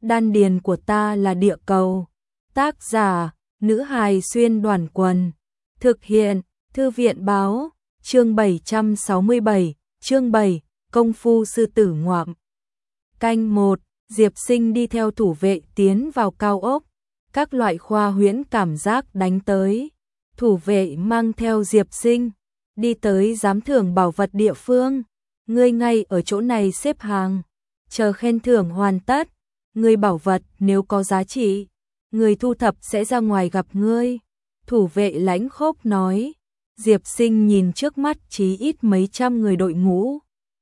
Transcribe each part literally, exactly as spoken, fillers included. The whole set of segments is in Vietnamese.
đan điền của ta là địa cầu. Tác giả, nữ hài xuyên đoàn quần. Thực hiện, thư viện báo, chương bảy trăm sáu mươi bảy, chương bảy, công phu sư tử ngoạm. Canh một, Diệp Sinh đi theo thủ vệ tiến vào cao ốc. Các loại khoa huyễn cảm giác đánh tới. Thủ vệ mang theo Diệp Sinh, đi tới giám thưởng bảo vật địa phương. Ngươi ngay ở chỗ này xếp hàng, chờ khen thưởng hoàn tất. Ngươi bảo vật nếu có giá trị, người thu thập sẽ ra ngoài gặp ngươi. Thủ vệ lãnh khốc nói. Diệp Sinh nhìn trước mắt chí ít mấy trăm người đội ngũ.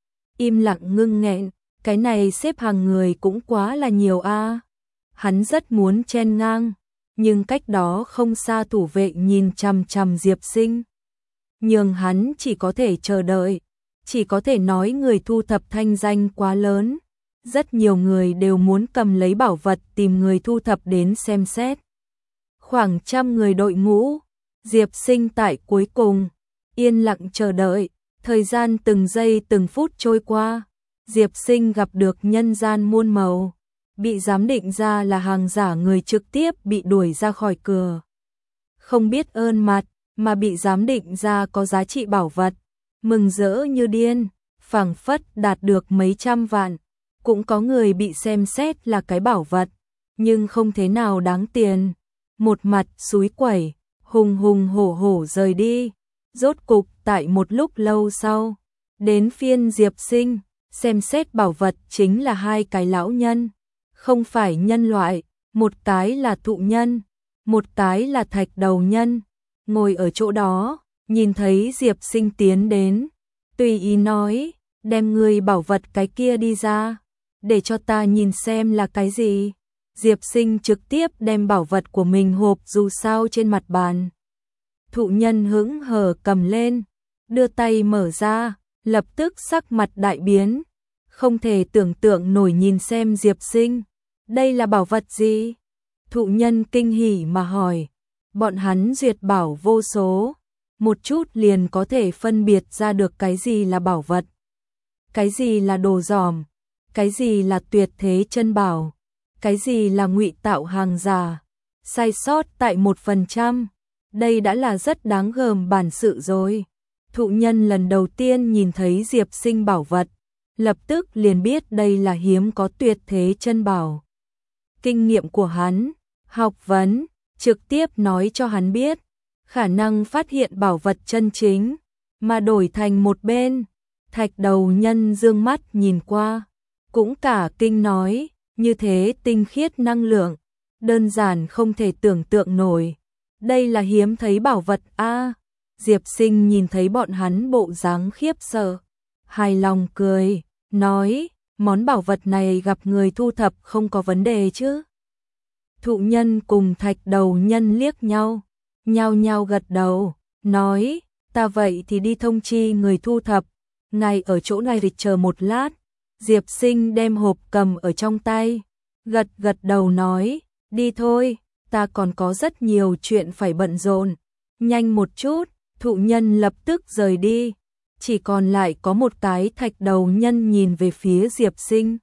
Im lặng ngưng nghẹn, cái này xếp hàng người cũng quá là nhiều a. Hắn rất muốn chen ngang, nhưng cách đó không xa thủ vệ nhìn chằm chằm Diệp Sinh. Nhưng hắn chỉ có thể chờ đợi, chỉ có thể nói người thu thập thanh danh quá lớn. Rất nhiều người đều muốn cầm lấy bảo vật tìm người thu thập đến xem xét. Khoảng trăm người đội ngũ, Diệp Sinh tại cuối cùng, yên lặng chờ đợi, thời gian từng giây từng phút trôi qua. Diệp Sinh gặp được nhân gian muôn màu, bị giám định ra là hàng giả người trực tiếp bị đuổi ra khỏi cửa. Không biết ơn mặt, mà bị giám định ra có giá trị bảo vật, mừng rỡ như điên, phảng phất đạt được mấy trăm vạn. Cũng có người bị xem xét là cái bảo vật, nhưng không thế nào đáng tiền. Một mặt xúi quẩy, hùng hùng hổ hổ rời đi. Rốt cục tại một lúc lâu sau, đến phiên Diệp Sinh, xem xét bảo vật chính là hai cái lão nhân. Không phải nhân loại, một cái là thụ nhân, một cái là thạch đầu nhân. Ngồi ở chỗ đó, nhìn thấy Diệp Sinh tiến đến, tùy ý nói, đem người bảo vật cái kia đi ra, để cho ta nhìn xem là cái gì. Diệp Sinh trực tiếp đem bảo vật của mình hộp dù sao trên mặt bàn. Thụ nhân hững hờ cầm lên, đưa tay mở ra, lập tức sắc mặt đại biến. Không thể tưởng tượng nổi nhìn xem Diệp Sinh, đây là bảo vật gì? Thụ nhân kinh hỉ mà hỏi, bọn hắn duyệt bảo vô số, một chút liền có thể phân biệt ra được cái gì là bảo vật, cái gì là đồ dòm, cái gì là tuyệt thế chân bảo, cái gì là ngụy tạo hàng giả. Sai sót tại một phần trăm, đây đã là rất đáng gờm bản sự rồi. Thụ nhân lần đầu tiên nhìn thấy Diệp Sinh bảo vật, lập tức liền biết đây là hiếm có tuyệt thế chân bảo. Kinh nghiệm của hắn, học vấn, trực tiếp nói cho hắn biết, khả năng phát hiện bảo vật chân chính, mà đổi thành một bên. Thạch đầu nhân dương mắt nhìn qua, cũng cả kinh nói, như thế tinh khiết năng lượng, đơn giản không thể tưởng tượng nổi. Đây là hiếm thấy bảo vật a. Diệp Sinh nhìn thấy bọn hắn bộ dáng khiếp sợ, hài lòng cười, nói, món bảo vật này gặp người thu thập không có vấn đề chứ? Thụ nhân cùng thạch đầu nhân liếc nhau, nhao nhao gật đầu, nói, ta vậy thì đi thông chi người thu thập, ngài ở chỗ này thì chờ một lát. Diệp Sinh đem hộp cầm ở trong tay, gật gật đầu nói, đi thôi, ta còn có rất nhiều chuyện phải bận rộn, nhanh một chút. Thụ nhân lập tức rời đi, chỉ còn lại có một cái thạch đầu nhân nhìn về phía Diệp Sinh.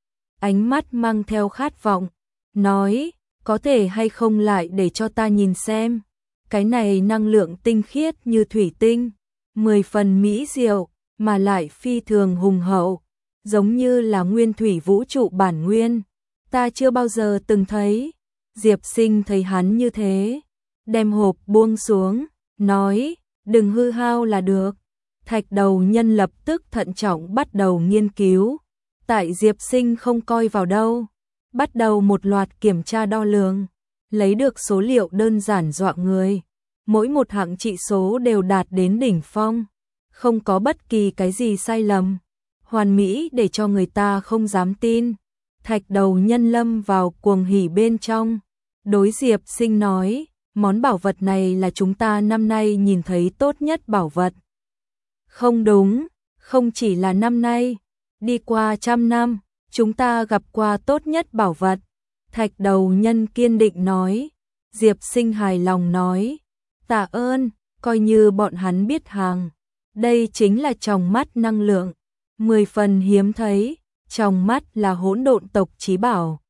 Ánh mắt mang theo khát vọng, nói, có thể hay không lại để cho ta nhìn xem, cái này năng lượng tinh khiết như thủy tinh, mười phần mỹ diệu, mà lại phi thường hùng hậu, giống như là nguyên thủy vũ trụ bản nguyên, ta chưa bao giờ từng thấy. Diệp Sinh thấy hắn như thế, đem hộp buông xuống, nói, đừng hư hao là được. Thạch đầu nhân lập tức thận trọng bắt đầu nghiên cứu, tại Diệp Sinh không coi vào đâu, bắt đầu một loạt kiểm tra đo lường, lấy được số liệu đơn giản dọa người, mỗi một hạng trị số đều đạt đến đỉnh phong, không có bất kỳ cái gì sai lầm, hoàn mỹ để cho người ta không dám tin. Thạch đầu nhân lâm vào cuồng hỉ bên trong, đối Diệp Sinh nói, món bảo vật này là chúng ta năm nay nhìn thấy tốt nhất bảo vật. Không đúng, không chỉ là năm nay, đi qua trăm năm, chúng ta gặp qua tốt nhất bảo vật. Thạch đầu nhân kiên định nói. Diệp Sinh hài lòng nói, tạ ơn, coi như bọn hắn biết hàng. Đây chính là tròng mắt năng lượng, mười phần hiếm thấy, tròng mắt là hỗn độn tộc chí bảo,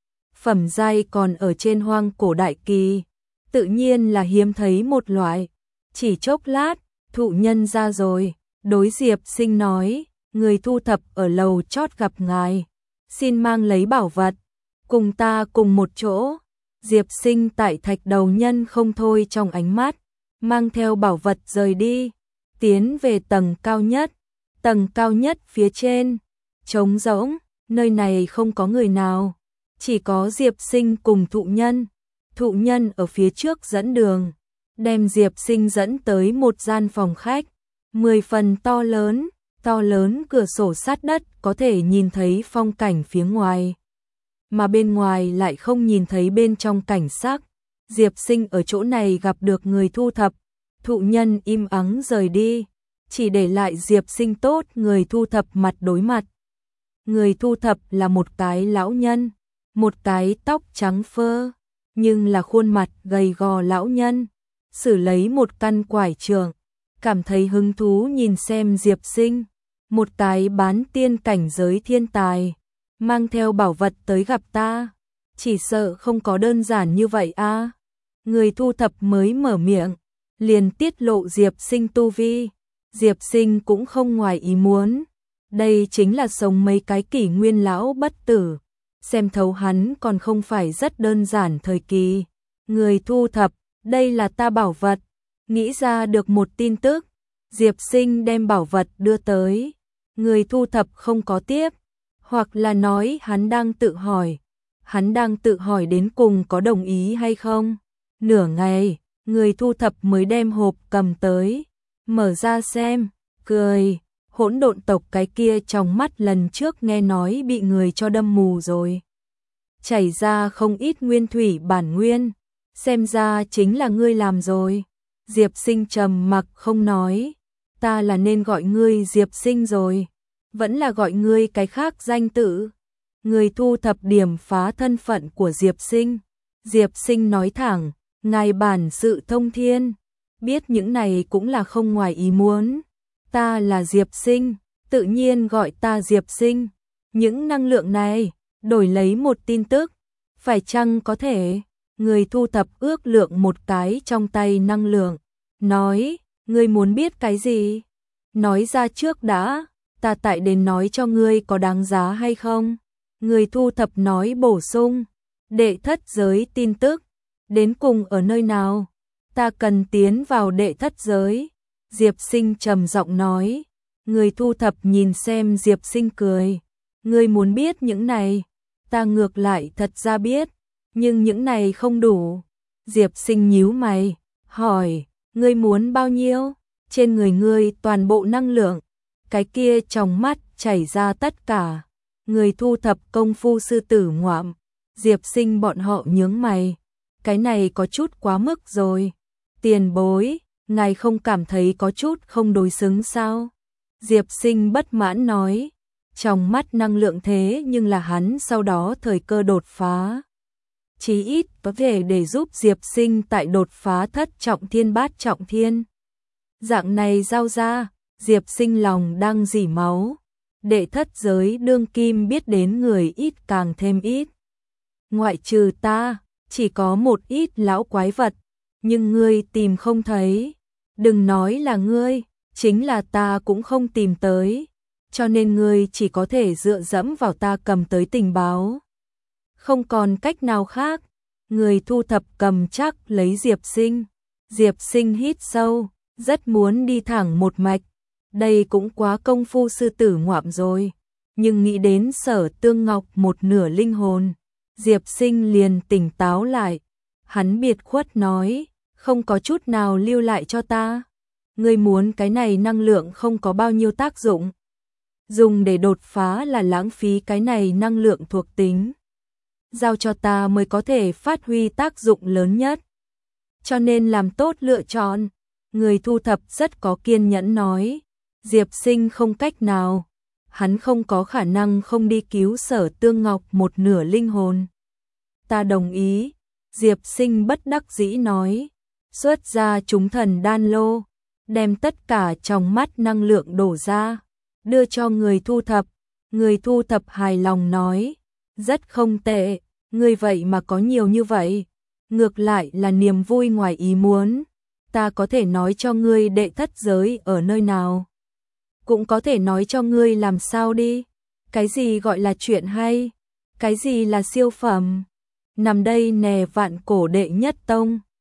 phẩm giai còn ở trên hoang cổ đại kỳ, tự nhiên là hiếm thấy một loại. Chỉ chốc lát, thụ nhân ra rồi, đối Diệp Sinh nói, người thu thập ở lầu chót gặp ngài, xin mang lấy bảo vật, cùng ta cùng một chỗ. Diệp Sinh tại thạch đầu nhân không thôi trong ánh mắt, mang theo bảo vật rời đi, tiến về tầng cao nhất. Tầng cao nhất phía trên, trống rỗng, nơi này không có người nào, chỉ có Diệp Sinh cùng thụ nhân. Thụ nhân ở phía trước dẫn đường, đem Diệp Sinh dẫn tới một gian phòng khách, mười phần to lớn, to lớn cửa sổ sát đất có thể nhìn thấy phong cảnh phía ngoài, mà bên ngoài lại không nhìn thấy bên trong cảnh sắc. Diệp Sinh ở chỗ này gặp được người thu thập, thụ nhân im ắng rời đi, chỉ để lại Diệp Sinh tốt người thu thập mặt đối mặt. Người thu thập là một cái lão nhân, một cái tóc trắng phơ, nhưng là khuôn mặt gầy gò lão nhân, xử lấy một căn quải trượng, cảm thấy hứng thú nhìn xem Diệp Sinh, một cái bán tiên cảnh giới thiên tài, mang theo bảo vật tới gặp ta, chỉ sợ không có đơn giản như vậy a. À. Người thu thập mới mở miệng, liền tiết lộ Diệp Sinh tu vi. Diệp Sinh cũng không ngoài ý muốn, đây chính là sống mấy cái kỷ nguyên lão bất tử, xem thấu hắn còn không phải rất đơn giản thời kỳ. Người thu thập, đây là ta bảo vật, nghĩ ra được một tin tức, Diệp Sinh đem bảo vật đưa tới, người thu thập không có tiếp, hoặc là nói hắn đang tự hỏi, hắn đang tự hỏi đến cùng có đồng ý hay không. Nửa ngày, người thu thập mới đem hộp cầm tới, mở ra xem, cười, hỗn độn tộc cái kia trong mắt lần trước nghe nói bị người cho đâm mù rồi. Chảy ra không ít nguyên thủy bản nguyên, xem ra chính là ngươi làm rồi. Diệp Sinh trầm mặc không nói, ta là nên gọi ngươi Diệp Sinh rồi, vẫn là gọi ngươi cái khác danh tự. Người thu thập điểm phá thân phận của Diệp Sinh. Diệp Sinh nói thẳng, ngài bản sự thông thiên, biết những này cũng là không ngoài ý muốn. Ta là Diệp Sinh, tự nhiên gọi ta Diệp Sinh. Những năng lượng này, đổi lấy một tin tức, phải chăng có thể? Người thu thập ước lượng một cái trong tay năng lượng, nói, ngươi muốn biết cái gì? Nói ra trước đã, ta tại đến nói cho ngươi có đáng giá hay không? Người thu thập nói bổ sung, đệ thất giới tin tức, đến cùng ở nơi nào? Ta cần tiến vào đệ thất giới. Diệp Sinh trầm giọng nói. Người thu thập nhìn xem Diệp Sinh cười. Ngươi muốn biết những này, ta ngược lại thật ra biết, nhưng những này không đủ. Diệp Sinh nhíu mày, hỏi, ngươi muốn bao nhiêu? Trên người ngươi toàn bộ năng lượng, cái kia trong mắt chảy ra tất cả. Người thu thập công phu sư tử ngoạm, Diệp Sinh bọn họ nhướng mày, cái này có chút quá mức rồi. Tiền bối, ngài không cảm thấy có chút không đối xứng sao? Diệp Sinh bất mãn nói, trong mắt năng lượng thế nhưng là hắn sau đó thời cơ đột phá. Chí ít có thể để giúp Diệp Sinh tại đột phá thất trọng thiên bát trọng thiên. Dạng này giao ra, Diệp Sinh lòng đang dỉ máu. Đệ thất giới đương kim biết đến người ít càng thêm ít. Ngoại trừ ta, chỉ có một ít lão quái vật, nhưng ngươi tìm không thấy. Đừng nói là ngươi, chính là ta cũng không tìm tới, cho nên ngươi chỉ có thể dựa dẫm vào ta cầm tới tình báo. Không còn cách nào khác, người thu thập cầm chắc lấy Diệp Sinh. Diệp Sinh hít sâu, rất muốn đi thẳng một mạch. Đây cũng quá công phu sư tử ngoạm rồi, nhưng nghĩ đến Sở Tương Ngọc một nửa linh hồn, Diệp Sinh liền tỉnh táo lại. Hắn biệt khuất nói, không có chút nào lưu lại cho ta. Ngươi muốn cái này năng lượng không có bao nhiêu tác dụng. Dùng để đột phá là lãng phí cái này năng lượng thuộc tính. Giao cho ta mới có thể phát huy tác dụng lớn nhất. Cho nên làm tốt lựa chọn. Người thu thập rất có kiên nhẫn nói. Diệp Sinh không cách nào. Hắn không có khả năng không đi cứu Sở Tương Ngọc một nửa linh hồn. Ta đồng ý. Diệp Sinh bất đắc dĩ nói. Xuất ra chúng thần đan lô. Đem tất cả trong mắt năng lượng đổ ra. Đưa cho người thu thập. Người thu thập hài lòng nói. Rất không tệ. Ngươi vậy mà có nhiều như vậy, ngược lại là niềm vui ngoài ý muốn. Ta có thể nói cho ngươi đệ thất giới ở nơi nào. Cũng có thể nói cho ngươi làm sao đi. Cái gì gọi là chuyện hay? Cái gì là siêu phẩm? Nằm đây nè vạn cổ đệ nhất tông.